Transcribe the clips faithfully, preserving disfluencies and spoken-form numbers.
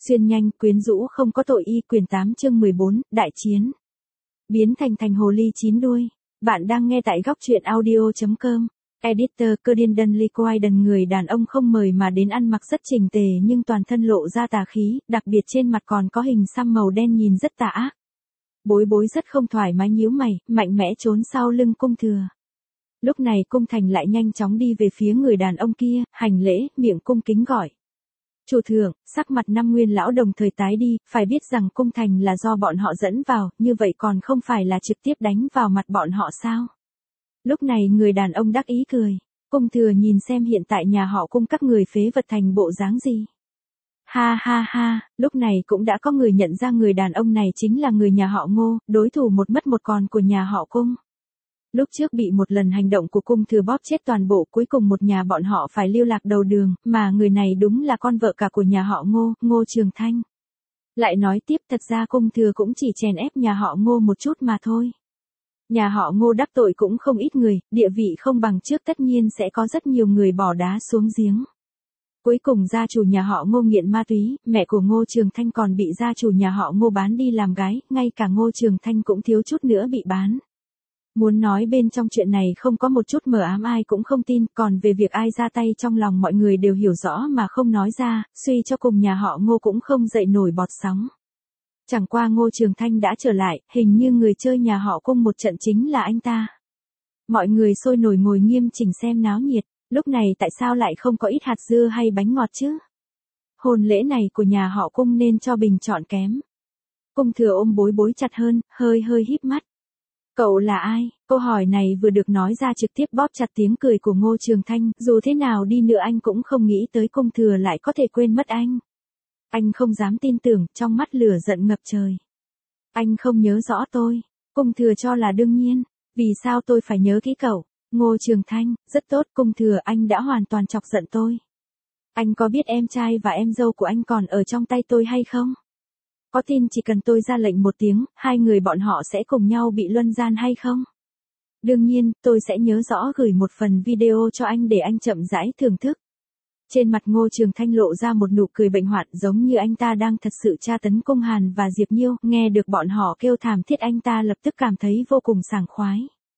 Xuyên nhanh, quyến rũ không có tội y quyển tám chương mười bốn, đại chiến. Biến thành thành hồ ly chín đuôi. Bạn đang nghe tại góc truyện audio.com. Editor cơ điên đần ly quai đần người đàn ông không mời mà đến ăn mặc rất chỉnh tề nhưng toàn thân lộ ra tà khí, đặc biệt trên mặt còn có hình xăm màu đen nhìn rất tà ác. Bối bối rất không thoải mái nhíu mày, mạnh mẽ trốn sau lưng cung thừa. Lúc này cung thành lại nhanh chóng đi về phía người đàn ông kia, hành lễ, miệng cung kính gọi. Chủ thượng, sắc mặt năm nguyên lão đồng thời tái đi, phải biết rằng cung thành là do bọn họ dẫn vào, như vậy còn không phải là trực tiếp đánh vào mặt bọn họ sao? Lúc này người đàn ông đắc ý cười, cung thừa nhìn xem hiện tại nhà họ cung các người phế vật thành bộ dáng gì. Ha ha ha, lúc này cũng đã có người nhận ra người đàn ông này chính là người nhà họ Ngô, đối thủ một mất một còn của nhà họ cung. Lúc trước bị một lần hành động của cung thừa bóp chết toàn bộ, cuối cùng một nhà bọn họ phải lưu lạc đầu đường, mà người này đúng là con vợ cả của nhà họ Ngô, Ngô Trường Thanh. Lại nói tiếp, thật ra cung thừa cũng chỉ chèn ép nhà họ Ngô một chút mà thôi. Nhà họ Ngô đắc tội cũng không ít người, địa vị không bằng trước tất nhiên sẽ có rất nhiều người bỏ đá xuống giếng. Cuối cùng gia chủ nhà họ Ngô nghiện ma túy, mẹ của Ngô Trường Thanh còn bị gia chủ nhà họ Ngô bán đi làm gái, ngay cả Ngô Trường Thanh cũng thiếu chút nữa bị bán. Muốn nói bên trong chuyện này không có một chút mờ ám ai cũng không tin, còn về việc ai ra tay trong lòng mọi người đều hiểu rõ mà không nói ra, suy cho cùng nhà họ Ngô cũng không dậy nổi bọt sóng. Chẳng qua Ngô Trường Thanh đã trở lại, hình như người chơi nhà họ Cung một trận chính là anh ta. Mọi người sôi nổi ngồi nghiêm chỉnh xem náo nhiệt, lúc này tại sao lại không có ít hạt dưa hay bánh ngọt chứ? Hôn lễ này của nhà họ Cung nên cho bình chọn kém. Cung thừa ôm bối bối chặt hơn, hơi hơi híp mắt. Cậu là ai? Câu hỏi này vừa được nói ra trực tiếp bóp chặt tiếng cười của Ngô Trường Thanh, dù thế nào đi nữa anh cũng không nghĩ tới cung thừa lại có thể quên mất anh. Anh không dám tin tưởng, trong mắt lửa giận ngập trời. Anh không nhớ rõ tôi. Cung thừa cho là đương nhiên. Vì sao tôi phải nhớ kỹ cậu? Ngô Trường Thanh, rất tốt, cung thừa, anh đã hoàn toàn chọc giận tôi. Anh có biết em trai và em dâu của anh còn ở trong tay tôi hay không? Có tin chỉ cần tôi ra lệnh một tiếng, hai người bọn họ sẽ cùng nhau bị luân gian hay không? Đương nhiên, tôi sẽ nhớ rõ gửi một phần video cho anh để anh chậm rãi thưởng thức. Trên mặt Ngô Trường Thanh lộ ra một nụ cười bệnh hoạn giống như anh ta đang thật sự tra tấn Cung Hàn và Diệp Nhiêu, nghe được bọn họ kêu thảm thiết anh ta lập tức cảm thấy vô cùng sảng khoái.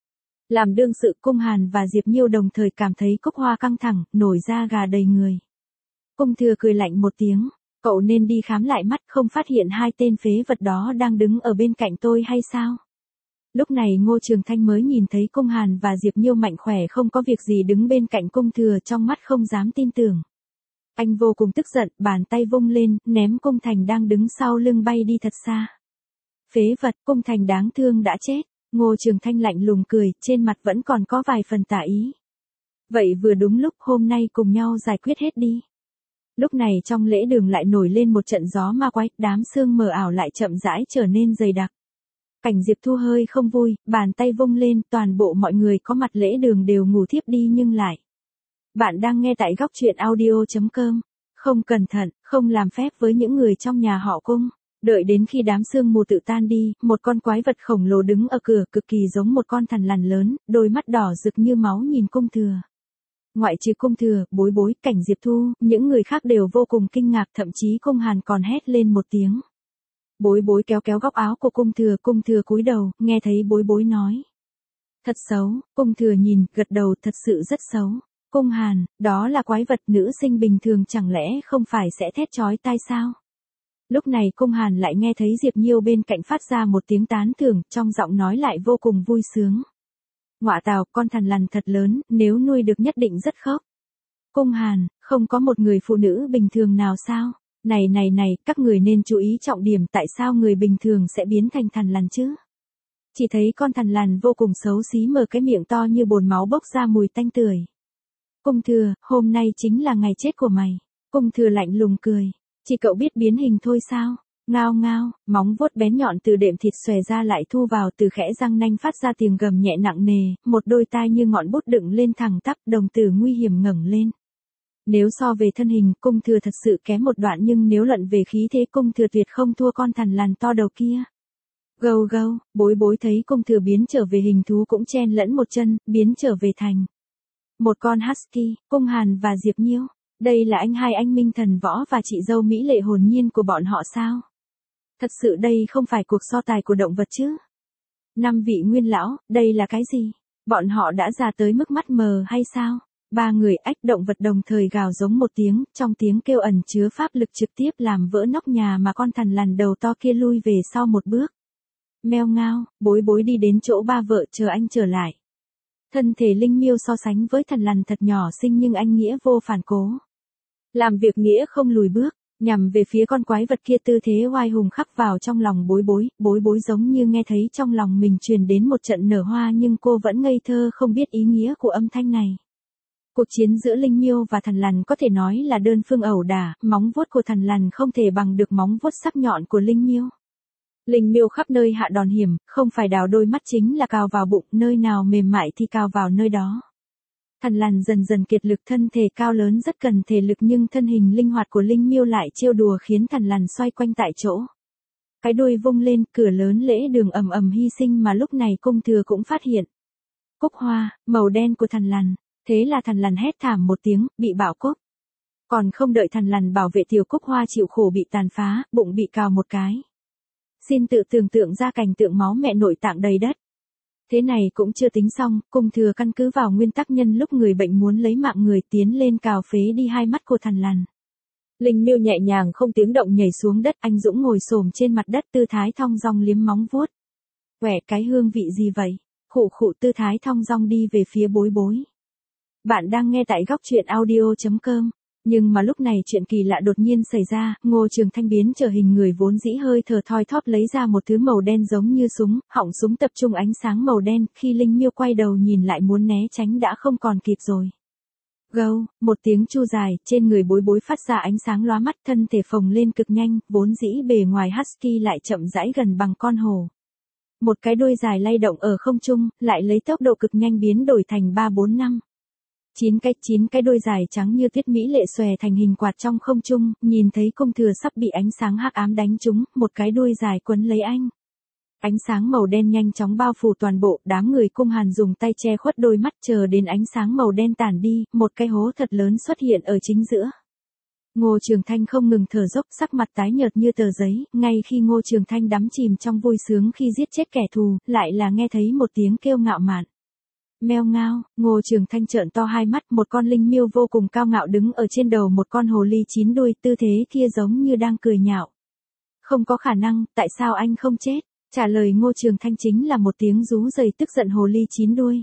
Làm đương sự Cung Hàn và Diệp Nhiêu đồng thời cảm thấy cúc hoa căng thẳng, nổi da gà đầy người. Cung thừa cười lạnh một tiếng. Cậu nên đi khám lại mắt, không phát hiện hai tên phế vật đó đang đứng ở bên cạnh tôi hay sao? Lúc này Ngô Trường Thanh mới nhìn thấy Cung Hàn và Diệp Nhiêu mạnh khỏe không có việc gì đứng bên cạnh cung thừa, trong mắt không dám tin tưởng. Anh vô cùng tức giận, bàn tay vung lên, ném Cung Thành đang đứng sau lưng bay đi thật xa. Phế vật, Cung Thành đáng thương đã chết. Ngô Trường Thanh lạnh lùng cười, trên mặt vẫn còn có vài phần tà ý. Vậy vừa đúng lúc, hôm nay cùng nhau giải quyết hết đi. Lúc này trong lễ đường lại nổi lên một trận gió ma quái, đám sương mờ ảo lại chậm rãi trở nên dày đặc. Cảnh Diệp Thu hơi không vui, bàn tay vung lên, toàn bộ mọi người có mặt lễ đường đều ngủ thiếp đi nhưng lại. Bạn đang nghe tại góc truyện audio.com. Không cẩn thận, không làm phép với những người trong nhà họ Cung. Đợi đến khi đám sương mù tự tan đi, một con quái vật khổng lồ đứng ở cửa cực kỳ giống một con thằn lằn lớn, đôi mắt đỏ rực như máu nhìn cung thừa. Ngoại trừ cung thừa, bối bối, cảnh Diệp Thu, những người khác đều vô cùng kinh ngạc, thậm chí Cung Hàn còn hét lên một tiếng. Bối bối kéo kéo góc áo của cung thừa, cung thừa cúi đầu, nghe thấy bối bối nói. Thật xấu, cung thừa nhìn, gật đầu, thật sự rất xấu. Cung Hàn, đó là quái vật, nữ sinh bình thường chẳng lẽ không phải sẽ thét chói tai sao? Lúc này Cung Hàn lại nghe thấy Diệp Nhiêu bên cạnh phát ra một tiếng tán thưởng, trong giọng nói lại vô cùng vui sướng. Ngọa tào, con thằn lằn thật lớn, nếu nuôi được nhất định rất khóc. Cung Hàn, không có một người phụ nữ bình thường nào sao? Này này này, các người nên chú ý trọng điểm, tại sao người bình thường sẽ biến thành thằn lằn chứ? Chỉ thấy con thằn lằn vô cùng xấu xí mở cái miệng to như bồn máu bốc ra mùi tanh tưởi. Cung thừa, hôm nay chính là ngày chết của mày. Cung thừa lạnh lùng cười. Chỉ cậu biết biến hình thôi sao? Ngao ngao, móng vuốt bén nhọn từ đệm thịt xòe ra lại thu vào, từ khẽ răng nanh phát ra tiếng gầm nhẹ nặng nề, một đôi tai như ngọn bút đựng lên thẳng tắp, đồng tử nguy hiểm ngẩng lên. Nếu so về thân hình, cung thừa thật sự kém một đoạn nhưng nếu luận về khí thế cung thừa tuyệt không thua con thằn lằn to đầu kia. Gâu gâu, bối bối thấy cung thừa biến trở về hình thú cũng chen lẫn một chân, biến trở về thành một con husky. Cung Hàn và Diệp Nhiêu, Đây là anh hai anh Minh Thần Võ và chị dâu mỹ lệ hồn nhiên của bọn họ sao? Thật sự đây không phải cuộc so tài của động vật chứ? Năm vị nguyên lão, đây là cái gì? Bọn họ đã già tới mức mắt mờ hay sao? Ba người ách động vật đồng thời gào giống một tiếng, trong tiếng kêu ẩn chứa pháp lực trực tiếp làm vỡ nóc nhà mà con thằn lằn đầu to kia lui về sau một bước. Meo ngao, bối bối đi đến chỗ ba vợ chờ anh trở lại. Thân thể linh miêu so sánh với thằn lằn thật nhỏ xinh nhưng anh nghĩa vô phản cố. Làm việc nghĩa không lùi bước, nhằm về phía con quái vật kia tư thế oai hùng khắc vào trong lòng bối bối, bối bối giống như nghe thấy trong lòng mình truyền đến một trận nở hoa nhưng cô vẫn ngây thơ không biết ý nghĩa của âm thanh này. Cuộc chiến giữa linh miêu và thằn lằn có thể nói là đơn phương ẩu đả, móng vuốt của thằn lằn không thể bằng được móng vuốt sắc nhọn của linh miêu. Linh miêu khắp nơi hạ đòn hiểm, không phải đào đôi mắt chính là cào vào bụng, nơi nào mềm mại thì cào vào nơi đó. Thằn lằn dần dần kiệt lực, thân thể cao lớn rất cần thể lực nhưng thân hình linh hoạt của linh miêu lại trêu đùa khiến thằn lằn xoay quanh tại chỗ. Cái đuôi vung lên, cửa lớn lễ đường ầm ầm hy sinh mà lúc này cung thừa cũng phát hiện. Cúc hoa, màu đen của thằn lằn, thế là thằn lằn hét thảm một tiếng, bị bạo cúc. Còn không đợi thằn lằn bảo vệ tiểu cúc hoa chịu khổ bị tàn phá, bụng bị cào một cái. Xin tự tưởng tượng ra cảnh tượng máu mẹ nội tạng đầy đất. Thế này cũng chưa tính xong, cung thừa căn cứ vào nguyên tắc nhân lúc người bệnh muốn lấy mạng người tiến lên cào phế đi hai mắt của thằn lằn. Linh miêu nhẹ nhàng không tiếng động nhảy xuống đất, anh Dũng ngồi xổm trên mặt đất tư thái thong dong liếm móng vuốt. Quẻ cái hương vị gì vậy? Khụ khụ tư thái thong dong đi về phía bối bối. Bạn đang nghe tại góc truyện audio chấm com. Nhưng mà lúc này chuyện kỳ lạ đột nhiên xảy ra, Ngô Trường Thanh biến trở hình người vốn dĩ hơi thở thoi thóp lấy ra một thứ màu đen giống như súng, họng súng tập trung ánh sáng màu đen, khi Linh Miêu quay đầu nhìn lại muốn né tránh đã không còn kịp rồi. Gâu, một tiếng chu dài, trên người bối bối phát ra ánh sáng lóa mắt, thân thể phồng lên cực nhanh, vốn dĩ bề ngoài husky lại chậm rãi gần bằng con hổ. Một cái đuôi dài lay động ở không trung, lại lấy tốc độ cực nhanh biến đổi thành ba bốn năm. Chín cái, chín cái đuôi dài trắng như tuyết mỹ lệ xòe thành hình quạt trong không trung, nhìn thấy cung thừa sắp bị ánh sáng hắc ám đánh trúng, một cái đuôi dài quấn lấy anh. Ánh sáng màu đen nhanh chóng bao phủ toàn bộ, đám người cung hàn dùng tay che khuất đôi mắt chờ đến ánh sáng màu đen tản đi, một cái hố thật lớn xuất hiện ở chính giữa. Ngô Trường Thanh không ngừng thở dốc, sắc mặt tái nhợt như tờ giấy, ngay khi Ngô Trường Thanh đắm chìm trong vui sướng khi giết chết kẻ thù, lại là nghe thấy một tiếng kêu ngạo mạn. Meo ngao, Ngô Trường Thanh trợn to hai mắt, một con linh miêu vô cùng cao ngạo đứng ở trên đầu một con hồ ly chín đuôi, tư thế kia giống như đang cười nhạo. Không có khả năng, tại sao anh không chết? Trả lời Ngô Trường Thanh chính là một tiếng rú rời tức giận hồ ly chín đuôi.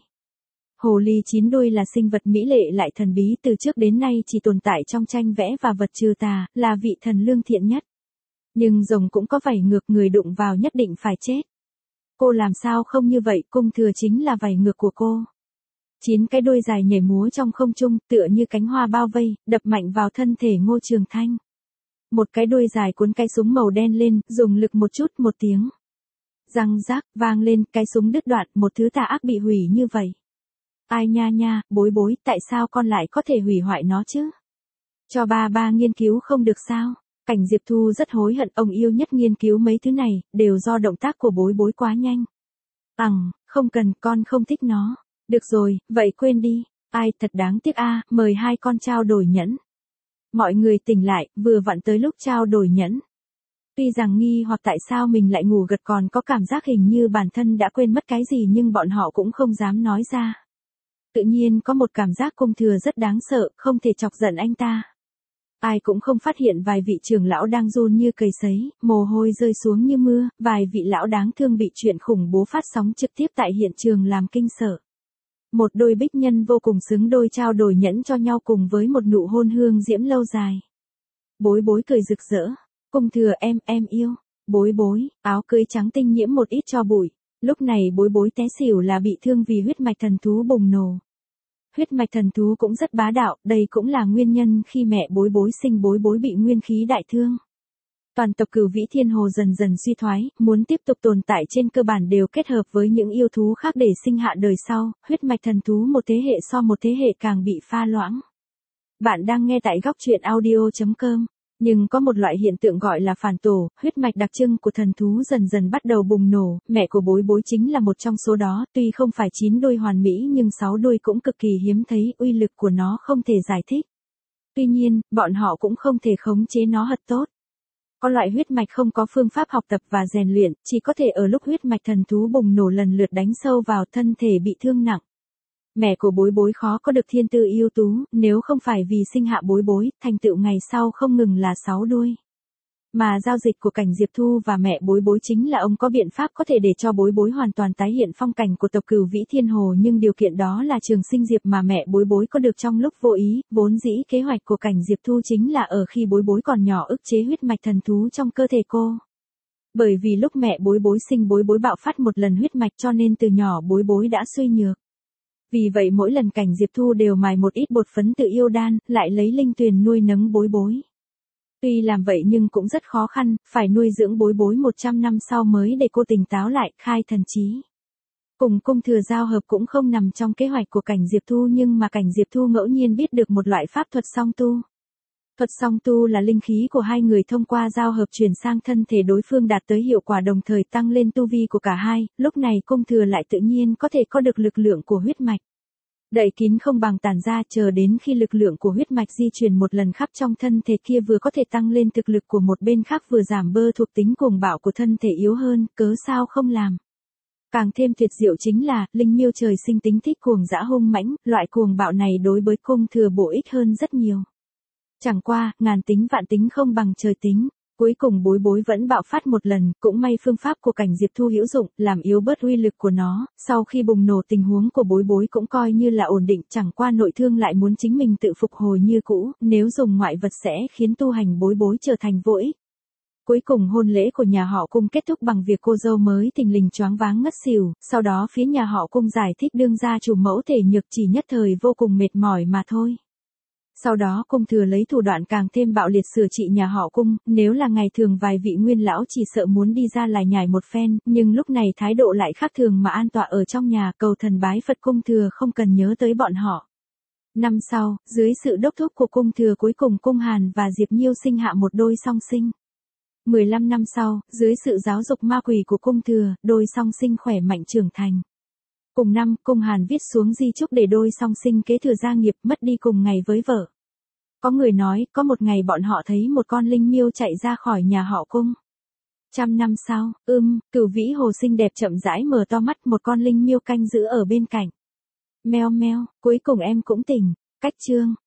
Hồ ly chín đuôi là sinh vật mỹ lệ lại thần bí, từ trước đến nay chỉ tồn tại trong tranh vẽ và vật trừ tà, là vị thần lương thiện nhất. Nhưng rồng cũng có vảy ngược, người đụng vào nhất định phải chết. Cô làm sao không như vậy, cung thừa chính là vảy ngược của cô. Chín cái đuôi dài nhảy múa trong không trung, tựa như cánh hoa bao vây, đập mạnh vào thân thể Ngô Trường Thanh. Một cái đuôi dài cuốn cái súng màu đen lên, dùng lực một chút, một tiếng. Răng rác, vang lên, cái súng đứt đoạn, một thứ tà ác bị hủy như vậy. Ai nha nha, bối bối, tại sao con lại có thể hủy hoại nó chứ? Cho ba ba nghiên cứu không được sao? Cảnh Diệp Thu rất hối hận, ông yêu nhất nghiên cứu mấy thứ này, đều do động tác của bối bối quá nhanh. Ằng, không cần, con không thích nó. Được rồi, vậy quên đi. Ai, thật đáng tiếc a, mời hai con trao đổi nhẫn. Mọi người tỉnh lại, vừa vặn tới lúc trao đổi nhẫn. Tuy rằng nghi hoặc tại sao mình lại ngủ gật còn có cảm giác hình như bản thân đã quên mất cái gì nhưng bọn họ cũng không dám nói ra. Tự nhiên có một cảm giác cung thừa rất đáng sợ, không thể chọc giận anh ta. Ai cũng không phát hiện vài vị trưởng lão đang run như cầy sấy, mồ hôi rơi xuống như mưa, vài vị lão đáng thương bị chuyện khủng bố phát sóng trực tiếp tại hiện trường làm kinh sợ. Một đôi bích nhân vô cùng xứng đôi trao đổi nhẫn cho nhau cùng với một nụ hôn hương diễm lâu dài. Bối bối cười rực rỡ. Cung thừa em, em yêu. Bối bối, áo cưới trắng tinh nhiễm một ít cho bụi. Lúc này bối bối té xỉu là bị thương vì huyết mạch thần thú bùng nổ. Huyết mạch thần thú cũng rất bá đạo, đây cũng là nguyên nhân khi mẹ bối bối sinh bối bối bị nguyên khí đại thương. Toàn tộc Cửu Vĩ Thiên Hồ dần dần suy thoái, muốn tiếp tục tồn tại trên cơ bản đều kết hợp với những yêu thú khác để sinh hạ đời sau, huyết mạch thần thú một thế hệ so một thế hệ càng bị pha loãng. Bạn đang nghe tại góc truyện audio chấm com. Nhưng có một loại hiện tượng gọi là phản tổ, huyết mạch đặc trưng của thần thú dần dần bắt đầu bùng nổ, mẹ của bối bối chính là một trong số đó, tuy không phải chín đuôi hoàn mỹ nhưng sáu đuôi cũng cực kỳ hiếm thấy, uy lực của nó không thể giải thích. Tuy nhiên, bọn họ cũng không thể khống chế nó thật tốt. Có loại huyết mạch không có phương pháp học tập và rèn luyện, chỉ có thể ở lúc huyết mạch thần thú bùng nổ lần lượt đánh sâu vào thân thể bị thương nặng. Mẹ của Bối Bối khó có được thiên tư ưu tú, nếu không phải vì sinh hạ Bối Bối, thành tựu ngày sau không ngừng là sáu đuôi. Mà giao dịch của Cảnh Diệp Thu và mẹ Bối Bối chính là ông có biện pháp có thể để cho Bối Bối hoàn toàn tái hiện phong cảnh của tộc Cửu Vĩ Thiên Hồ, nhưng điều kiện đó là Trường Sinh Diệp mà mẹ Bối Bối có được trong lúc vô ý, vốn dĩ kế hoạch của Cảnh Diệp Thu chính là ở khi Bối Bối còn nhỏ ức chế huyết mạch thần thú trong cơ thể cô. Bởi vì lúc mẹ Bối Bối sinh Bối Bối bạo phát một lần huyết mạch cho nên từ nhỏ Bối Bối đã suy nhược. Vì vậy mỗi lần Cảnh Diệp Thu đều mài một ít bột phấn tự yêu đan, lại lấy linh tuyền nuôi nấng Bối Bối. Tuy làm vậy nhưng cũng rất khó khăn, phải nuôi dưỡng Bối Bối một trăm năm sau mới để cô tỉnh táo lại, khai thần trí. Cùng cung thừa giao hợp cũng không nằm trong kế hoạch của Cảnh Diệp Thu, nhưng mà Cảnh Diệp Thu ngẫu nhiên biết được một loại pháp thuật song tu. Thuật song tu là linh khí của hai người thông qua giao hợp chuyển sang thân thể đối phương đạt tới hiệu quả đồng thời tăng lên tu vi của cả hai, lúc này cung thừa lại tự nhiên có thể có được lực lượng của huyết mạch. Đậy kín không bằng tản ra, chờ đến khi lực lượng của huyết mạch di chuyển một lần khắp trong thân thể kia vừa có thể tăng lên thực lực của một bên khác vừa giảm bơ thuộc tính cuồng bạo của thân thể yếu hơn, cớ sao không làm. Càng thêm tuyệt diệu chính là, linh miêu trời sinh tính thích cuồng dã hung mãnh, loại cuồng bạo này đối với cung thừa bổ ích hơn rất nhiều. Chẳng qua, ngàn tính vạn tính không bằng trời tính. Cuối cùng Bối Bối vẫn bạo phát một lần, cũng may phương pháp của Cảnh Diệp Thu hữu dụng, làm yếu bớt uy lực của nó, sau khi bùng nổ tình huống của Bối Bối cũng coi như là ổn định, chẳng qua nội thương lại muốn chính mình tự phục hồi như cũ, nếu dùng ngoại vật sẽ khiến tu hành Bối Bối trở thành vô ích. Cuối cùng hôn lễ của nhà họ Cung kết thúc bằng việc cô dâu mới thình lình choáng váng ngất xỉu, sau đó phía nhà họ Cung giải thích đương gia chủ mẫu thể nhược chỉ nhất thời vô cùng mệt mỏi mà thôi. Sau đó cung thừa lấy thủ đoạn càng thêm bạo liệt sửa trị nhà họ Cung, nếu là ngày thường vài vị nguyên lão chỉ sợ muốn đi ra lải nhải một phen, nhưng lúc này thái độ lại khác thường mà an tọa ở trong nhà cầu thần bái Phật, cung thừa không cần nhớ tới bọn họ. Năm sau, dưới sự đốc thúc của cung thừa cuối cùng Cung Hàn và Diệp Nhiêu sinh hạ một đôi song sinh. mười lăm năm sau, dưới sự giáo dục ma quỷ của cung thừa, đôi song sinh khỏe mạnh trưởng thành. Cùng năm, Cung Hàn viết xuống di chúc để đôi song sinh kế thừa gia nghiệp, mất đi cùng ngày với vợ. Có người nói, có một ngày bọn họ thấy một con linh miêu chạy ra khỏi nhà họ Cung. Trăm năm sau, ưm, Cửu Vĩ Hồ xinh đẹp chậm rãi mở to mắt, một con linh miêu canh giữ ở bên cạnh. Meo meo, cuối cùng em cũng tỉnh. Cách chương